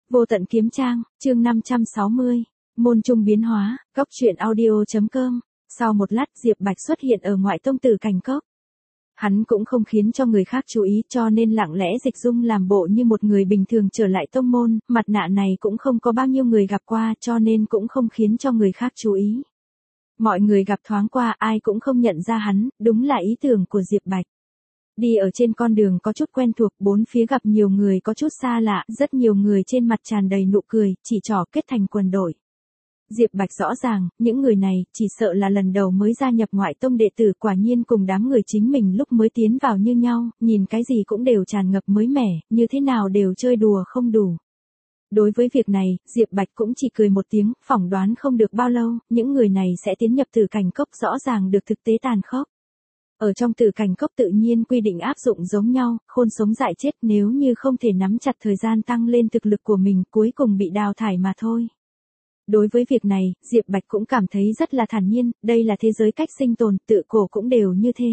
Vô tận kiếm trang, chương 560, môn trung biến hóa, góc truyện audio.com. Sau một lát Diệp Bạch xuất hiện ở ngoại tông Tử Cảnh Cốc. Hắn cũng không khiến cho người khác chú ý cho nên lặng lẽ dịch dung làm bộ như một người bình thường trở lại tông môn, mặt nạ này cũng không có bao nhiêu người gặp qua cho nên cũng không khiến cho người khác chú ý. Mọi người gặp thoáng qua ai cũng không nhận ra hắn, đúng là ý tưởng của Diệp Bạch. Đi ở trên con đường có chút quen thuộc, bốn phía gặp nhiều người có chút xa lạ, rất nhiều người trên mặt tràn đầy nụ cười, chỉ trỏ kết thành quần đội. Diệp Bạch rõ ràng, những người này chỉ sợ là lần đầu mới gia nhập ngoại tông đệ tử, quả nhiên cùng đám người chính mình lúc mới tiến vào như nhau, nhìn cái gì cũng đều tràn ngập mới mẻ, như thế nào đều chơi đùa không đủ. Đối với việc này, Diệp Bạch cũng chỉ cười một tiếng, phỏng đoán không được bao lâu, những người này sẽ tiến nhập Tử Cảnh Cốc, rõ ràng được thực tế tàn khốc. Ở trong Tử Cảnh Cốc tự nhiên quy định áp dụng giống nhau, khôn sống dại chết, nếu như không thể nắm chặt thời gian tăng lên thực lực của mình cuối cùng bị đào thải mà thôi. Đối với việc này, Diệp Bạch cũng cảm thấy rất là thản nhiên, đây là thế giới cách sinh tồn, tự cổ cũng đều như thế.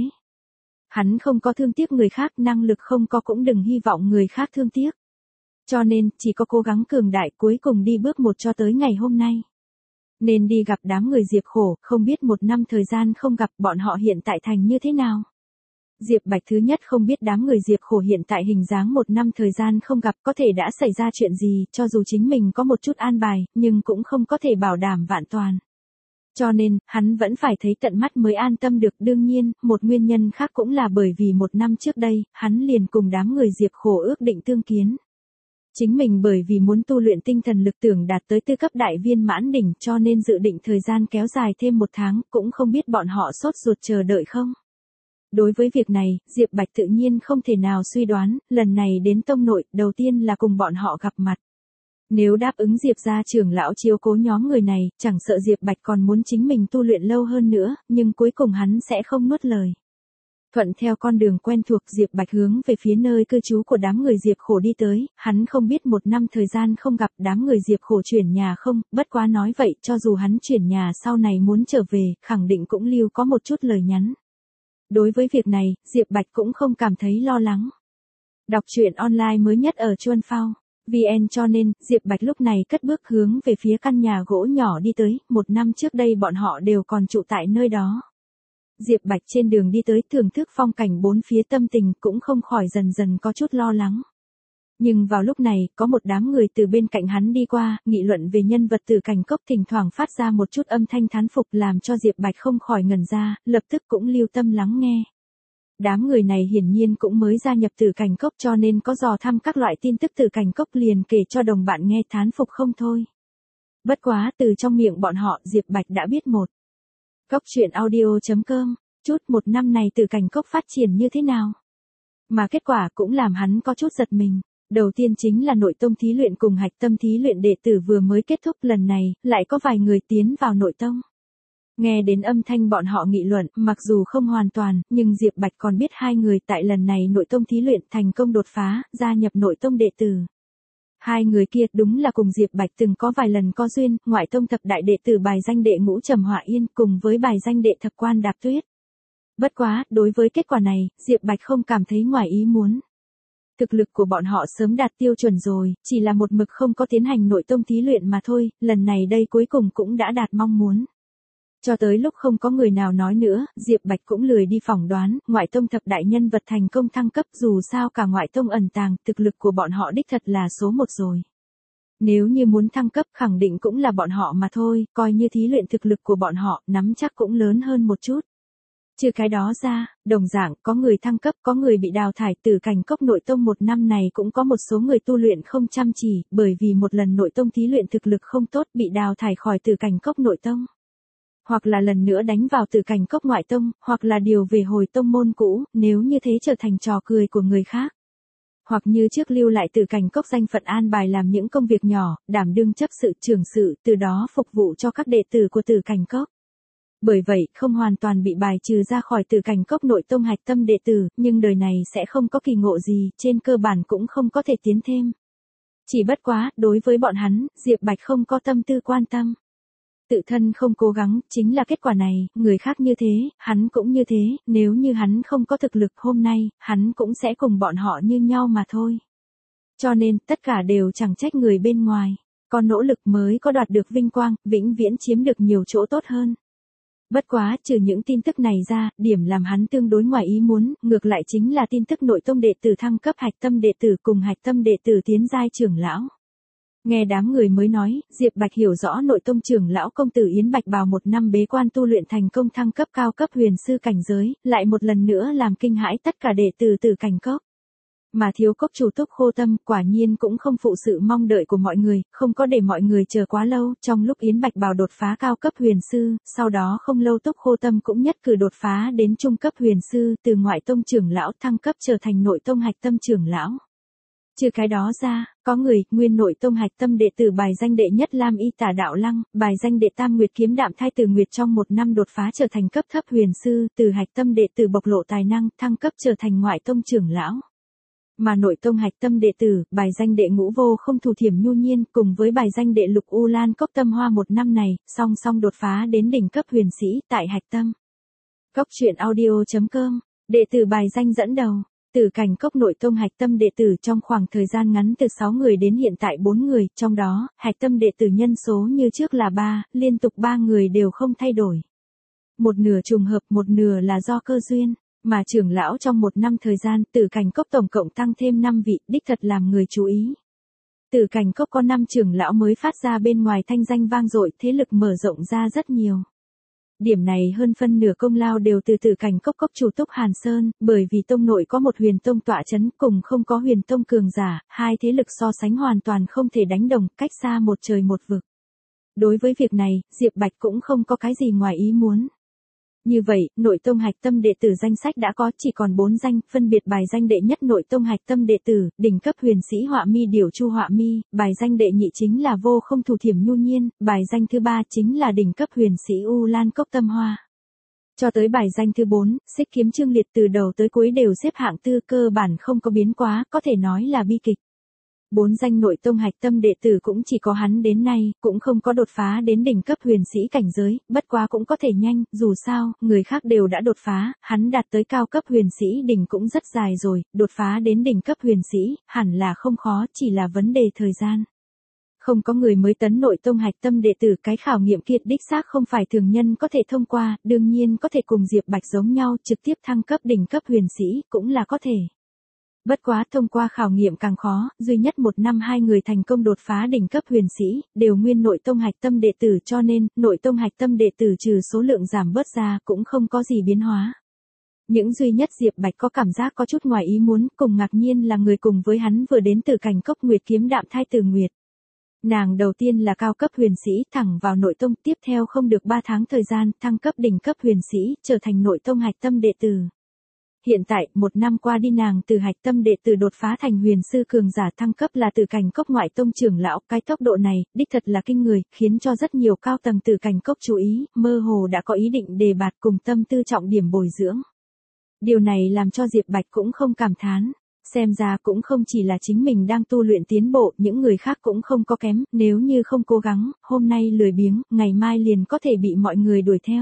Hắn không có thương tiếc người khác, năng lực không có cũng đừng hy vọng người khác thương tiếc. Cho nên, chỉ có cố gắng cường đại cuối cùng đi bước một cho tới ngày hôm nay. Nên đi gặp đám người Diệp khổ, không biết một năm thời gian không gặp bọn họ hiện tại thành như thế nào. Diệp Bạch thứ nhất không biết đám người Diệp khổ hiện tại hình dáng một năm thời gian không gặp có thể đã xảy ra chuyện gì, cho dù chính mình có một chút an bài, nhưng cũng không có thể bảo đảm vạn toàn. Cho nên, hắn vẫn phải thấy tận mắt mới an tâm được. Đương nhiên, một nguyên nhân khác cũng là bởi vì một năm trước đây, hắn liền cùng đám người Diệp khổ ước định tương kiến. Chính mình bởi vì muốn tu luyện tinh thần lực tưởng đạt tới tư cấp đại viên mãn đỉnh cho nên dự định thời gian kéo dài thêm 1 tháng, cũng không biết bọn họ sốt ruột chờ đợi không. Đối với việc này, Diệp Bạch tự nhiên không thể nào suy đoán, lần này đến tông nội, đầu tiên là cùng bọn họ gặp mặt. Nếu đáp ứng Diệp gia trưởng lão chiếu cố nhóm người này, chẳng sợ Diệp Bạch còn muốn chính mình tu luyện lâu hơn nữa, nhưng cuối cùng hắn sẽ không nuốt lời. Thuận theo con đường quen thuộc, Diệp Bạch hướng về phía nơi cư trú của đám người Diệp khổ đi tới, hắn không biết 1 năm thời gian không gặp đám người Diệp khổ chuyển nhà không, bất quá nói vậy cho dù hắn chuyển nhà sau này muốn trở về, khẳng định cũng lưu có một chút lời nhắn. Đối với việc này, Diệp Bạch cũng không cảm thấy lo lắng. Đọc truyện online mới nhất ở Chuan Phao VN cho nên, Diệp Bạch lúc này cất bước hướng về phía căn nhà gỗ nhỏ đi tới, 1 năm trước đây bọn họ đều còn trụ tại nơi đó. Diệp Bạch trên đường đi tới thưởng thức phong cảnh bốn phía, tâm tình cũng không khỏi dần dần có chút lo lắng. Nhưng vào lúc này, có một đám người từ bên cạnh hắn đi qua, nghị luận về nhân vật Tử Cảnh Cốc, thỉnh thoảng phát ra một chút âm thanh thán phục làm cho Diệp Bạch không khỏi ngẩn ra, lập tức cũng lưu tâm lắng nghe. Đám người này hiển nhiên cũng mới gia nhập Tử Cảnh Cốc cho nên có dò thăm các loại tin tức Tử Cảnh Cốc liền kể cho đồng bạn nghe, thán phục không thôi. Bất quá từ trong miệng bọn họ, Diệp Bạch đã biết một. Góc truyện audio.com, chút 1 năm này Tử Cảnh Cốc phát triển như thế nào. Mà kết quả cũng làm hắn có chút giật mình. Đầu tiên chính là nội tông thí luyện cùng hạch tâm thí luyện đệ tử vừa mới kết thúc, lần này, lại có vài người tiến vào nội tông. Nghe đến âm thanh bọn họ nghị luận, mặc dù không hoàn toàn, nhưng Diệp Bạch còn biết 2 người tại lần này nội tông thí luyện thành công đột phá, gia nhập nội tông đệ tử. 2 người kia đúng là cùng Diệp Bạch từng có vài lần có duyên, ngoại tông thập đại đệ tử bài danh đệ ngũ Trầm Hỏa Yên cùng với bài danh đệ thập Quan Đạp Tuyết. Bất quá, đối với kết quả này, Diệp Bạch không cảm thấy ngoài ý muốn. Thực lực của bọn họ sớm đạt tiêu chuẩn rồi, chỉ là một mực không có tiến hành nội tông thí luyện mà thôi, lần này đây cuối cùng cũng đã đạt mong muốn. Cho tới lúc không có người nào nói nữa, Diệp Bạch cũng lười đi phỏng đoán, ngoại tông thập đại nhân vật thành công thăng cấp, dù sao cả ngoại tông ẩn tàng, thực lực của bọn họ đích thật là số 1 rồi. Nếu như muốn thăng cấp khẳng định cũng là bọn họ mà thôi, coi như thí luyện thực lực của bọn họ, nắm chắc cũng lớn hơn một chút. Trừ cái đó ra, đồng dạng, có người thăng cấp, có người bị đào thải. Tử Cảnh Cốc nội tông 1 năm này cũng có một số người tu luyện không chăm chỉ, bởi vì một lần nội tông thí luyện thực lực không tốt bị đào thải khỏi Tử Cảnh Cốc nội tông. Hoặc là lần nữa đánh vào Tử Cảnh Cốc ngoại tông, hoặc là điều về hồi tông môn cũ, nếu như thế trở thành trò cười của người khác. Hoặc như trước lưu lại Tử Cảnh Cốc danh phận an bài làm những công việc nhỏ, đảm đương chấp sự trưởng sự, từ đó phục vụ cho các đệ tử của Tử Cảnh Cốc. Bởi vậy, không hoàn toàn bị bài trừ ra khỏi Tử Cảnh Cốc nội tông hạch tâm đệ tử, nhưng đời này sẽ không có kỳ ngộ gì, trên cơ bản cũng không có thể tiến thêm. Chỉ bất quá, đối với bọn hắn, Diệp Bạch không có tâm tư quan tâm. Tự thân không cố gắng, chính là kết quả này, người khác như thế, hắn cũng như thế, nếu như hắn không có thực lực hôm nay, hắn cũng sẽ cùng bọn họ như nhau mà thôi. Cho nên, tất cả đều chẳng trách người bên ngoài. Có nỗ lực mới có đoạt được vinh quang, vĩnh viễn chiếm được nhiều chỗ tốt hơn. Bất quá, trừ những tin tức này ra, điểm làm hắn tương đối ngoài ý muốn, ngược lại chính là tin tức nội tông đệ tử thăng cấp hạch tâm đệ tử cùng hạch tâm đệ tử tiến giai trưởng lão. Nghe đám người mới nói, Diệp Bạch hiểu rõ nội tông trưởng lão công tử Yến Bạch Bào một năm bế quan tu luyện thành công thăng cấp cao cấp huyền sư cảnh giới, lại một lần nữa làm kinh hãi tất cả đệ tử tử cảnh cốc. Mà thiếu cốc chủ Túc Khô Tâm quả nhiên cũng không phụ sự mong đợi của mọi người, không có để mọi người chờ quá lâu, trong lúc Yến Bạch Bào đột phá cao cấp huyền sư, sau đó không lâu Túc Khô Tâm cũng nhất cử đột phá đến trung cấp huyền sư, từ ngoại tông trưởng lão thăng cấp trở thành nội tông hạch tâm trưởng lão. Trừ cái đó ra, có người, nguyên nội tông hạch tâm đệ tử bài danh đệ nhất Lam Y Tả Đạo Lăng, bài danh đệ tam Nguyệt Kiếm Đạm Thai Từ Nguyệt trong một năm đột phá trở thành cấp thấp huyền sư, từ hạch tâm đệ tử bộc lộ tài năng, thăng cấp trở thành ngoại tông trưởng lão. Mà nội tông hạch tâm đệ tử, bài danh đệ ngũ Vô Không Thủ Thiểm Nhu Nhiên, cùng với bài danh đệ lục U Lan Cốc Tâm Hoa một năm này, song song đột phá đến đỉnh cấp huyền sĩ, tại hạch tâm. Cốc truyện audio.com, đệ tử bài danh dẫn đầu. Tử cảnh cốc nội tông hạch tâm đệ tử trong khoảng thời gian ngắn từ 6 người đến hiện tại 4 người, trong đó, hạch tâm đệ tử nhân số như trước là 3, liên tục 3 người đều không thay đổi. Một nửa trùng hợp, một nửa là do cơ duyên, mà trưởng lão trong một năm thời gian, tử cảnh cốc tổng cộng tăng thêm 5 vị, đích thật làm người chú ý. Tử cảnh cốc có 5 trưởng lão mới phát ra bên ngoài thanh danh vang dội, thế lực mở rộng ra rất nhiều. Điểm này hơn phân nửa công lao đều từ tử cảnh cốc cốc chủ Túc Hàn Sơn, bởi vì tông nội có một huyền tông tọa chấn cùng không có huyền tông cường giả, hai thế lực so sánh hoàn toàn không thể đánh đồng, cách xa một trời một vực. Đối với việc này, Diệp Bạch cũng không có cái gì ngoài ý muốn. Như vậy, nội tông hạch tâm đệ tử danh sách đã có chỉ còn 4 danh, phân biệt bài danh đệ nhất nội tông hạch tâm đệ tử, đỉnh cấp huyền sĩ Họa Mi Điểu Chu Họa Mi, bài danh đệ nhị chính là Vô Không Thủ Thiểm Nhu Nhiên, bài danh thứ 3 chính là đỉnh cấp huyền sĩ U Lan Cốc Tâm Hoa. Cho tới bài danh thứ 4, Xích Kiếm Trương Liệt từ đầu tới cuối đều xếp hạng tư, cơ bản không có biến quá, có thể nói là bi kịch. 4 danh nội tông hạch tâm đệ tử cũng chỉ có hắn đến nay, cũng không có đột phá đến đỉnh cấp huyền sĩ cảnh giới, bất quá cũng có thể nhanh, dù sao, người khác đều đã đột phá, hắn đạt tới cao cấp huyền sĩ đỉnh cũng rất dài rồi, đột phá đến đỉnh cấp huyền sĩ, hẳn là không khó, chỉ là vấn đề thời gian. Không có người mới tấn nội tông hạch tâm đệ tử, cái khảo nghiệm kia đích xác không phải thường nhân có thể thông qua, đương nhiên có thể cùng Diệp Bạch giống nhau trực tiếp thăng cấp đỉnh cấp huyền sĩ, cũng là có thể. Bất quá thông qua khảo nghiệm càng khó, duy nhất một năm 2 người thành công đột phá đỉnh cấp huyền sĩ, đều nguyên nội tông hạch tâm đệ tử, cho nên, nội tông hạch tâm đệ tử trừ số lượng giảm bớt ra cũng không có gì biến hóa. Những duy nhất Diệp Bạch có cảm giác có chút ngoài ý muốn, cùng ngạc nhiên là người cùng với hắn vừa đến từ cảnh cốc Nguyệt Kiếm Đạm Thai Từ Nguyệt. Nàng đầu tiên là cao cấp huyền sĩ thẳng vào nội tông, tiếp theo không được 3 tháng thời gian, thăng cấp đỉnh cấp huyền sĩ, trở thành nội tông hạch tâm đệ tử. Hiện tại, một năm qua đi nàng từ hạch tâm đệ tử đột phá thành huyền sư cường giả thăng cấp là từ cảnh cốc ngoại tông trưởng lão, cái tốc độ này, đích thật là kinh người, khiến cho rất nhiều cao tầng từ cảnh cốc chú ý, mơ hồ đã có ý định đề bạt cùng tâm tư trọng điểm bồi dưỡng. Điều này làm cho Diệp Bạch cũng không cảm thán, xem ra cũng không chỉ là chính mình đang tu luyện tiến bộ, những người khác cũng không có kém, nếu như không cố gắng, hôm nay lười biếng, ngày mai liền có thể bị mọi người đuổi theo.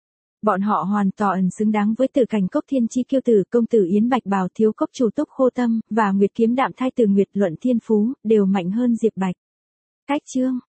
Bọn họ hoàn toàn xứng đáng với tử cảnh cốc thiên chi kiêu tử, công tử Yến Bạch Bào, thiếu cốc chủ Túc Khô Tâm, và Nguyệt Kiếm Đạm Thai Từ Nguyệt luận thiên phú, đều mạnh hơn Diệp Bạch. Cách chương